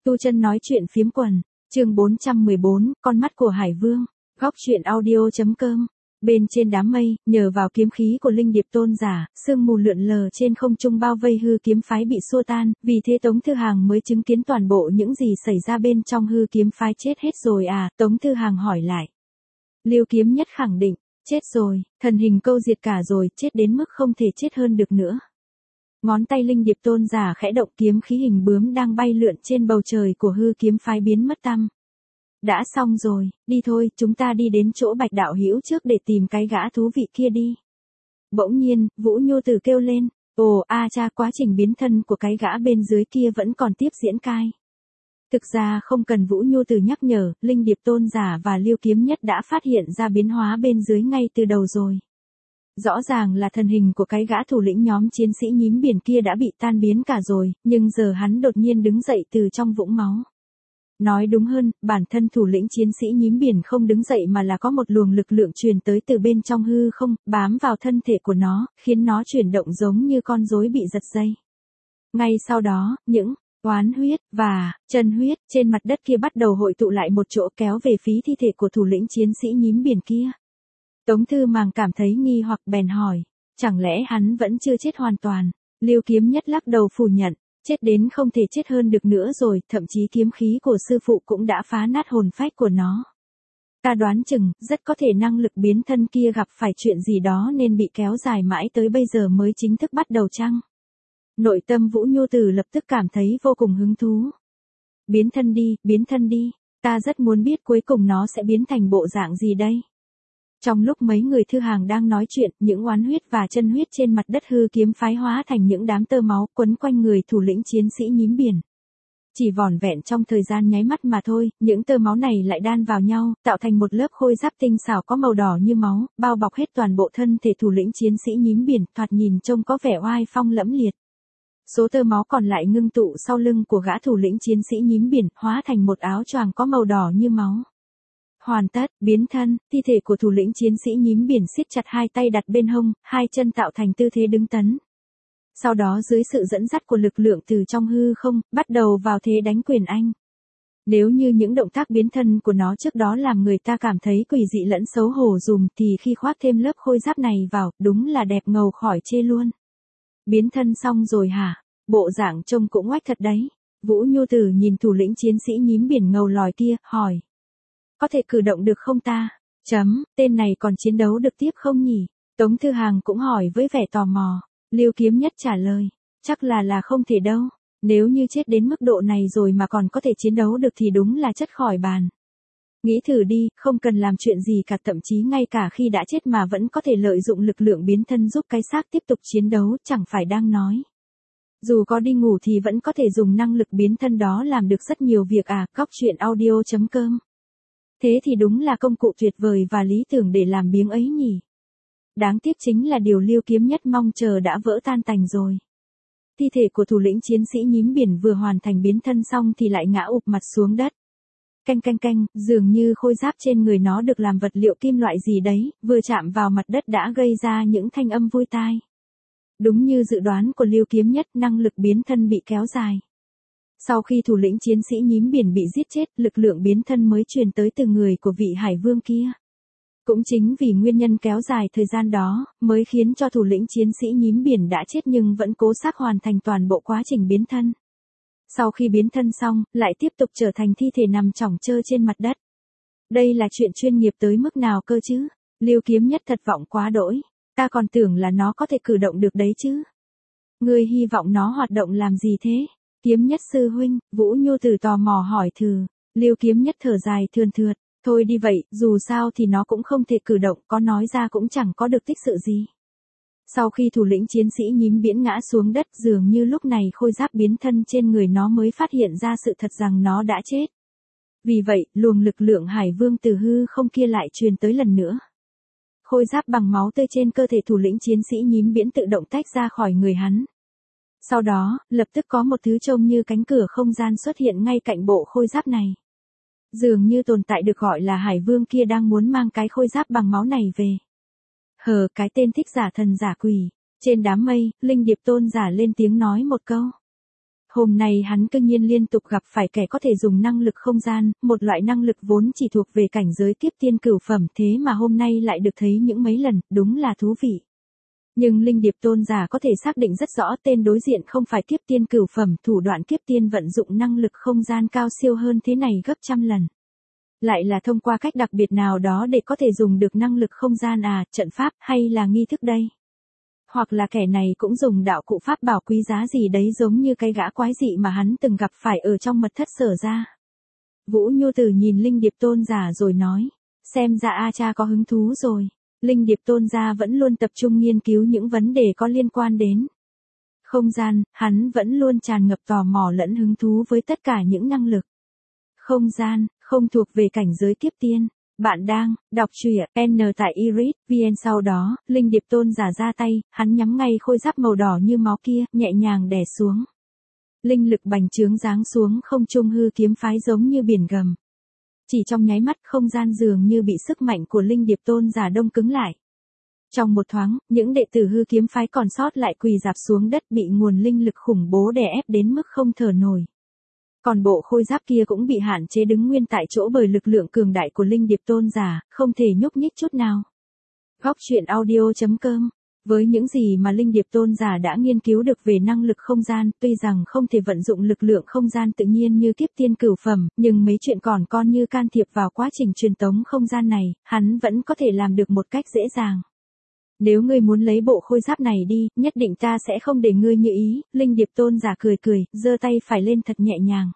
Tu Chân nói chuyện phiếm quần, chương 414, con mắt của Hải Vương, góc truyện audio.com. Bên trên đám mây, nhờ vào kiếm khí của linh điệp tôn giả, sương mù lượn lờ trên không trung bao vây hư kiếm phái bị xua tan, vì thế Tống Thư Hàng mới chứng kiến toàn bộ những gì xảy ra bên trong hư kiếm phái. Chết hết rồi à? Tống Thư Hàng hỏi lại. Lưu Kiếm Nhất khẳng định, chết rồi, thần hình câu diệt cả rồi, chết đến mức không thể chết hơn được nữa. Ngón tay linh điệp tôn giả khẽ động, kiếm khí hình bướm đang bay lượn trên bầu trời của hư kiếm phái biến mất tăm. Đã xong rồi, đi thôi, chúng ta đi đến chỗ Bạch đạo hữu trước để tìm cái gã thú vị kia đi. Bỗng nhiên, Vũ Nhu Tử kêu lên, ồ a cha, quá trình biến thân của cái gã bên dưới kia vẫn còn tiếp diễn cai. Thực ra không cần Vũ Nhu Tử nhắc nhở, linh điệp tôn giả và Lưu Kiếm Nhất đã phát hiện ra biến hóa bên dưới ngay từ đầu rồi. Rõ ràng là thân hình của cái gã thủ lĩnh nhóm chiến sĩ nhím biển kia đã bị tan biến cả rồi, nhưng giờ hắn đột nhiên đứng dậy từ trong vũng máu. Nói đúng hơn, bản thân thủ lĩnh chiến sĩ nhím biển không đứng dậy mà là có một luồng lực lượng truyền tới từ bên trong hư không, bám vào thân thể của nó, khiến nó chuyển động giống như con rối bị giật dây. Ngay sau đó, những oán huyết và chân huyết trên mặt đất kia bắt đầu hội tụ lại một chỗ, kéo về phía thi thể của thủ lĩnh chiến sĩ nhím biển kia. Tống Thư Màng cảm thấy nghi hoặc bèn hỏi, chẳng lẽ hắn vẫn chưa chết hoàn toàn? Lưu Kiếm Nhất lắc đầu phủ nhận, chết đến không thể chết hơn được nữa rồi, thậm chí kiếm khí của sư phụ cũng đã phá nát hồn phách của nó. Ta đoán chừng, rất có thể năng lực biến thân kia gặp phải chuyện gì đó nên bị kéo dài mãi tới bây giờ mới chính thức bắt đầu chăng? Nội tâm Vũ Nhu Tử lập tức cảm thấy vô cùng hứng thú. Biến thân đi, ta rất muốn biết cuối cùng nó sẽ biến thành bộ dạng gì đây? Trong lúc mấy người Thư Hàng đang nói chuyện, những oán huyết và chân huyết trên mặt đất hư kiếm phái hóa thành những đám tơ máu quấn quanh người thủ lĩnh chiến sĩ nhím biển. Chỉ vỏn vẹn trong thời gian nháy mắt mà thôi, những tơ máu này lại đan vào nhau, tạo thành một lớp khôi giáp tinh xảo có màu đỏ như máu, bao bọc hết toàn bộ thân thể thủ lĩnh chiến sĩ nhím biển, thoạt nhìn trông có vẻ oai phong lẫm liệt. Số tơ máu còn lại ngưng tụ sau lưng của gã thủ lĩnh chiến sĩ nhím biển, hóa thành một áo choàng có màu đỏ như máu. Hoàn tất, biến thân, thi thể của thủ lĩnh chiến sĩ nhím biển siết chặt hai tay đặt bên hông, hai chân tạo thành tư thế đứng tấn. Sau đó dưới sự dẫn dắt của lực lượng từ trong hư không, bắt đầu vào thế đánh quyền anh. Nếu như những động tác biến thân của nó trước đó làm người ta cảm thấy quỷ dị lẫn xấu hổ dùm thì khi khoác thêm lớp khôi giáp này vào, đúng là đẹp ngầu khỏi chê luôn. Biến thân xong rồi hả? Bộ dạng trông cũng oách thật đấy. Vũ Nhu Tử nhìn thủ lĩnh chiến sĩ nhím biển ngầu lòi kia, hỏi. Có thể cử động được không ta? Tên này còn chiến đấu được tiếp không nhỉ? Tống Thư Hàng cũng hỏi với vẻ tò mò. Lưu Kiếm Nhất trả lời. Chắc là không thể đâu. Nếu như chết đến mức độ này rồi mà còn có thể chiến đấu được thì đúng là chất khỏi bàn. Nghĩ thử đi, không cần làm chuyện gì cả, thậm chí ngay cả khi đã chết mà vẫn có thể lợi dụng lực lượng biến thân giúp cái xác tiếp tục chiến đấu, chẳng phải đang nói. Dù có đi ngủ thì vẫn có thể dùng năng lực biến thân đó làm được rất nhiều việc à, góc truyện audio.com. Thế thì đúng là công cụ tuyệt vời và lý tưởng để làm biếng ấy nhỉ. Đáng tiếc chính là điều Lưu Kiếm Nhất mong chờ đã vỡ tan tành rồi. Thi thể của thủ lĩnh chiến sĩ nhím biển vừa hoàn thành biến thân xong thì lại ngã ụp mặt xuống đất. Canh, dường như khôi giáp trên người nó được làm vật liệu kim loại gì đấy, vừa chạm vào mặt đất đã gây ra những thanh âm vui tai. Đúng như dự đoán của Lưu Kiếm Nhất, năng lực biến thân bị kéo dài. Sau khi thủ lĩnh chiến sĩ nhím biển bị giết chết, lực lượng biến thân mới truyền tới từ người của vị Hải Vương kia. Cũng chính vì nguyên nhân kéo dài thời gian đó, mới khiến cho thủ lĩnh chiến sĩ nhím biển đã chết nhưng vẫn cố xác hoàn thành toàn bộ quá trình biến thân. Sau khi biến thân xong, lại tiếp tục trở thành thi thể nằm chỏng chơ trên mặt đất. Đây là chuyện chuyên nghiệp tới mức nào cơ chứ? Lưu Kiếm Nhất thật vọng quá đỗi. Ta còn tưởng là nó có thể cử động được đấy chứ. Ngươi hy vọng nó hoạt động làm gì thế? Kiếm Nhất sư huynh, Vũ Nhu Tử tò mò hỏi thử. Lưu Kiếm Nhất thở dài thườn thượt. Thôi đi vậy, dù sao thì nó cũng không thể cử động, có nói ra cũng chẳng có được tích sự gì. Sau khi thủ lĩnh chiến sĩ nhím biển ngã xuống đất, dường như lúc này khôi giáp biến thân trên người nó mới phát hiện ra sự thật rằng nó đã chết. Vì vậy, luồng lực lượng Hải Vương từ hư không kia lại truyền tới lần nữa. Khôi giáp bằng máu tươi trên cơ thể thủ lĩnh chiến sĩ nhím biển tự động tách ra khỏi người hắn. Sau đó, lập tức có một thứ trông như cánh cửa không gian xuất hiện ngay cạnh bộ khôi giáp này. Dường như tồn tại được gọi là Hải Vương kia đang muốn mang cái khôi giáp bằng máu này về. Cái tên thích giả thần giả quỷ. Trên đám mây, linh điệp tôn giả lên tiếng nói một câu. Hôm nay hắn cơ nhiên liên tục gặp phải kẻ có thể dùng năng lực không gian, một loại năng lực vốn chỉ thuộc về cảnh giới kiếp tiên cửu phẩm, thế mà hôm nay lại được thấy những mấy lần, đúng là thú vị. Nhưng Linh Điệp Tôn giả có thể xác định rất rõ tên đối diện không phải kiếp tiên cửu phẩm, thủ đoạn kiếp tiên vận dụng năng lực không gian cao siêu hơn thế này gấp trăm lần. Lại là thông qua cách đặc biệt nào đó để có thể dùng được năng lực không gian trận pháp hay là nghi thức đây? Hoặc là kẻ này cũng dùng đạo cụ pháp bảo quý giá gì đấy giống như cái gã quái dị mà hắn từng gặp phải ở trong mật thất Sở ra. Vũ Nhu Tử nhìn Linh Điệp Tôn giả rồi nói, xem ra A cha có hứng thú rồi. Linh Điệp Tôn gia vẫn luôn tập trung nghiên cứu những vấn đề có liên quan đến không gian, hắn vẫn luôn tràn ngập tò mò lẫn hứng thú với tất cả những năng lực không gian, không thuộc về cảnh giới kiếp tiên. Bạn đang đọc truyện N tại Iris VN. Sau đó, Linh Điệp Tôn giả ra tay, hắn nhắm ngay khôi giáp màu đỏ như máu kia, nhẹ nhàng đè xuống. Linh lực bành trướng giáng xuống không trung hư kiếm phái giống như biển gầm. Chỉ trong nháy mắt không gian dường như bị sức mạnh của Linh Điệp Tôn giả đông cứng lại. Trong một thoáng, những đệ tử hư kiếm phái còn sót lại quỳ rạp xuống đất bị nguồn linh lực khủng bố đè ép đến mức không thở nổi. Còn bộ khôi giáp kia cũng bị hạn chế đứng nguyên tại chỗ bởi lực lượng cường đại của Linh Điệp Tôn giả, không thể nhúc nhích chút nào. Góc truyện audio.com. Với những gì mà Linh Điệp Tôn giả đã nghiên cứu được về năng lực không gian, tuy rằng không thể vận dụng lực lượng không gian tự nhiên như kiếp tiên cửu phẩm, nhưng mấy chuyện còn như can thiệp vào quá trình truyền tống không gian này, hắn vẫn có thể làm được một cách dễ dàng. Nếu ngươi muốn lấy bộ khôi giáp này đi, nhất định ta sẽ không để ngươi như ý. Linh Điệp Tôn giả cười, giơ tay phải lên thật nhẹ nhàng.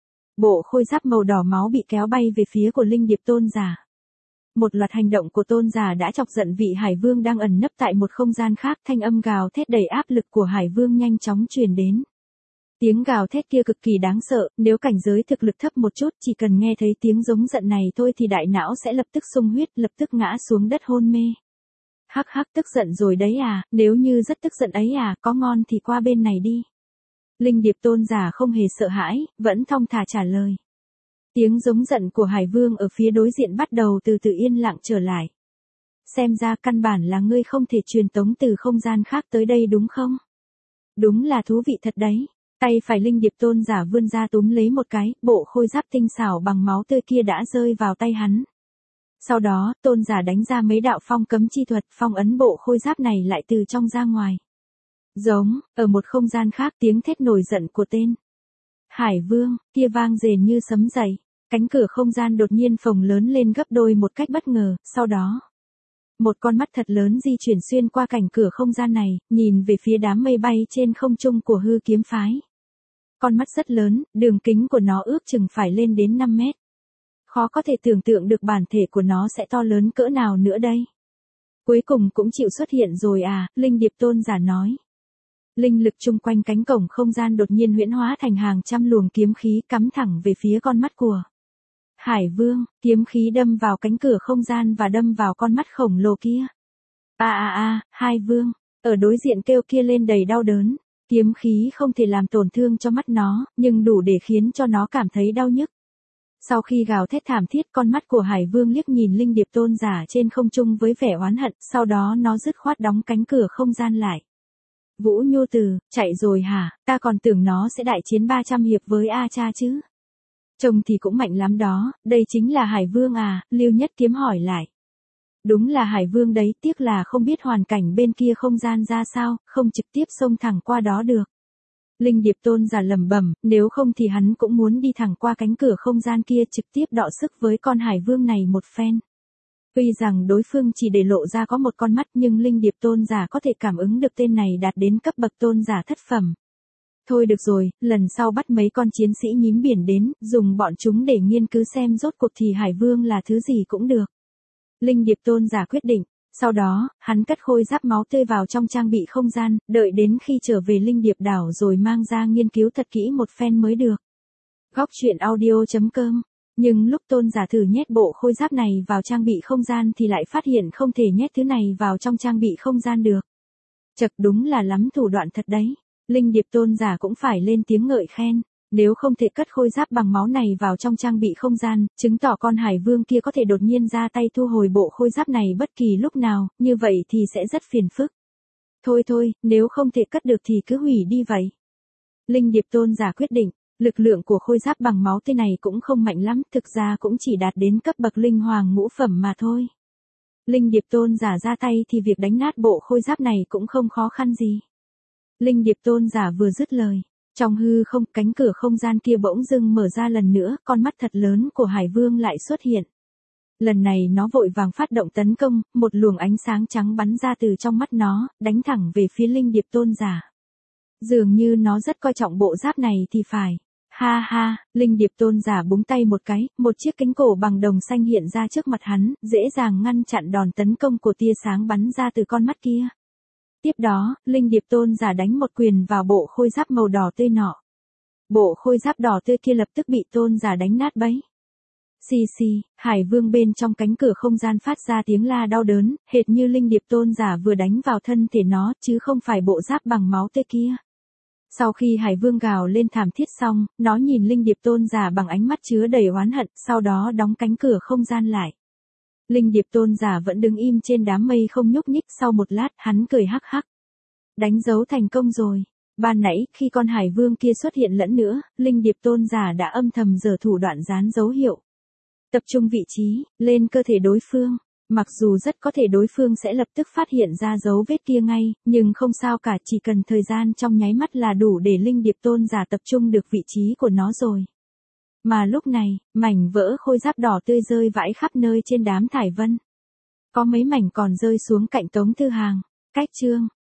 Bộ khôi giáp màu đỏ máu bị kéo bay về phía của Linh Điệp Tôn giả. Một loạt hành động của Tôn giả đã chọc giận vị Hải Vương đang ẩn nấp tại một không gian khác, thanh âm gào thét đầy áp lực của Hải Vương nhanh chóng truyền đến. Tiếng gào thét kia cực kỳ đáng sợ, nếu cảnh giới thực lực thấp một chút, chỉ cần nghe thấy tiếng giống giận này thôi thì đại não sẽ lập tức xung huyết, lập tức ngã xuống đất hôn mê. Hắc hắc, tức giận rồi đấy nếu như rất tức giận ấy có ngon thì qua bên này đi. Linh Điệp Tôn giả không hề sợ hãi, vẫn thong thả trả lời. Tiếng giống giận của Hải Vương ở phía đối diện bắt đầu từ từ yên lặng trở lại. Xem ra căn bản là ngươi không thể truyền tống từ không gian khác tới đây đúng không? Đúng là thú vị thật đấy. Tay phải Linh Điệp Tôn giả vươn ra túm lấy một cái, bộ khôi giáp tinh xảo bằng máu tươi kia đã rơi vào tay hắn. Sau đó, Tôn giả đánh ra mấy đạo phong cấm chi thuật, phong ấn bộ khôi giáp này lại từ trong ra ngoài. Giống, ở một không gian khác tiếng thét nổi giận của tên Hải Vương, kia vang rền như sấm dậy. Cánh cửa không gian đột nhiên phồng lớn lên gấp đôi một cách bất ngờ, sau đó. Một con mắt thật lớn di chuyển xuyên qua cảnh cửa không gian này, nhìn về phía đám mây bay trên không trung của hư kiếm phái. Con mắt rất lớn, đường kính của nó ước chừng phải lên đến 5 mét. Khó có thể tưởng tượng được bản thể của nó sẽ to lớn cỡ nào nữa đây. Cuối cùng cũng chịu xuất hiện rồi Linh Điệp Tôn giả nói. Linh lực chung quanh cánh cổng không gian đột nhiên huyễn hóa thành hàng trăm luồng kiếm khí cắm thẳng về phía con mắt của Hải Vương, kiếm khí đâm vào cánh cửa không gian và đâm vào con mắt khổng lồ kia. Hải Vương, ở đối diện kêu kia lên đầy đau đớn. Kiếm khí không thể làm tổn thương cho mắt nó, nhưng đủ để khiến cho nó cảm thấy đau nhức. Sau khi gào thét thảm thiết, con mắt của Hải Vương liếc nhìn Linh Điệp Tôn giả trên không trung với vẻ oán hận, sau đó nó dứt khoát đóng cánh cửa không gian lại. Vũ Nhu Tử, chạy rồi hả? Ta còn tưởng nó sẽ đại chiến 300 hiệp với A cha chứ. Trông thì cũng mạnh lắm đó, đây chính là Hải Vương Lưu Nhất Kiếm hỏi lại. Đúng là Hải Vương đấy, tiếc là không biết hoàn cảnh bên kia không gian ra sao, không trực tiếp xông thẳng qua đó được. Linh Điệp Tôn giả lẩm bẩm, nếu không thì hắn cũng muốn đi thẳng qua cánh cửa không gian kia trực tiếp đọ sức với con Hải Vương này một phen. Tuy rằng đối phương chỉ để lộ ra có một con mắt nhưng Linh Điệp Tôn giả có thể cảm ứng được tên này đạt đến cấp bậc tôn giả thất phẩm. Thôi được rồi, lần sau bắt mấy con chiến sĩ nhím biển đến, dùng bọn chúng để nghiên cứu xem rốt cuộc thì Hải Vương là thứ gì cũng được. Linh Điệp Tôn giả quyết định. Sau đó, hắn cất khôi giáp máu tươi vào trong trang bị không gian, đợi đến khi trở về Linh Điệp đảo rồi mang ra nghiên cứu thật kỹ một phen mới được. Góc truyện audio.com. Nhưng lúc Tôn giả thử nhét bộ khôi giáp này vào trang bị không gian thì lại phát hiện không thể nhét thứ này vào trong trang bị không gian được. Chật, đúng là lắm thủ đoạn thật đấy. Linh Điệp Tôn giả cũng phải lên tiếng ngợi khen. Nếu không thể cất khôi giáp bằng máu này vào trong trang bị không gian, chứng tỏ con Hải Vương kia có thể đột nhiên ra tay thu hồi bộ khôi giáp này bất kỳ lúc nào, như vậy thì sẽ rất phiền phức. Thôi, nếu không thể cất được thì cứ hủy đi vậy. Linh điệp tôn giả quyết định, lực lượng của khôi giáp bằng máu tươi này cũng không mạnh lắm, thực ra cũng chỉ đạt đến cấp bậc linh hoàng ngũ phẩm mà thôi. Linh điệp tôn giả ra tay thì việc đánh nát bộ khôi giáp này cũng không khó khăn gì. Linh điệp tôn giả vừa dứt lời, trong hư không, cánh cửa không gian kia bỗng dưng mở ra lần nữa, con mắt thật lớn của Hải Vương lại xuất hiện. Lần này nó vội vàng phát động tấn công, một luồng ánh sáng trắng bắn ra từ trong mắt nó, đánh thẳng về phía linh điệp tôn giả. Dường như nó rất coi trọng bộ giáp này thì phải. Ha ha, linh điệp tôn giả búng tay một cái, một chiếc kính cổ bằng đồng xanh hiện ra trước mặt hắn, dễ dàng ngăn chặn đòn tấn công của tia sáng bắn ra từ con mắt kia. Tiếp đó, linh điệp tôn giả đánh một quyền vào bộ khôi giáp màu đỏ tươi nọ. Bộ khôi giáp đỏ tươi kia lập tức bị tôn giả đánh nát bấy. Xì xì, Hải Vương bên trong cánh cửa không gian phát ra tiếng la đau đớn, hệt như linh điệp tôn giả vừa đánh vào thân thể nó, chứ không phải bộ giáp bằng máu tươi kia. Sau khi Hải Vương gào lên thảm thiết xong, nó nhìn linh điệp tôn giả bằng ánh mắt chứa đầy oán hận, sau đó đóng cánh cửa không gian lại. Linh điệp tôn giả vẫn đứng im trên đám mây không nhúc nhích, sau một lát, hắn cười hắc hắc. Đánh dấu thành công rồi. Ban nãy, khi con Hải Vương kia xuất hiện lẫn nữa, linh điệp tôn giả đã âm thầm giở thủ đoạn dán dấu hiệu. Tập trung vị trí, lên cơ thể đối phương. Mặc dù rất có thể đối phương sẽ lập tức phát hiện ra dấu vết kia ngay, nhưng không sao cả, chỉ cần thời gian trong nháy mắt là đủ để linh điệp tôn giả tập trung được vị trí của nó rồi. Mà lúc này, mảnh vỡ khôi giáp đỏ tươi rơi vãi khắp nơi trên đám thải vân. Có mấy mảnh còn rơi xuống cạnh Tống Thư Hàng. Cách chương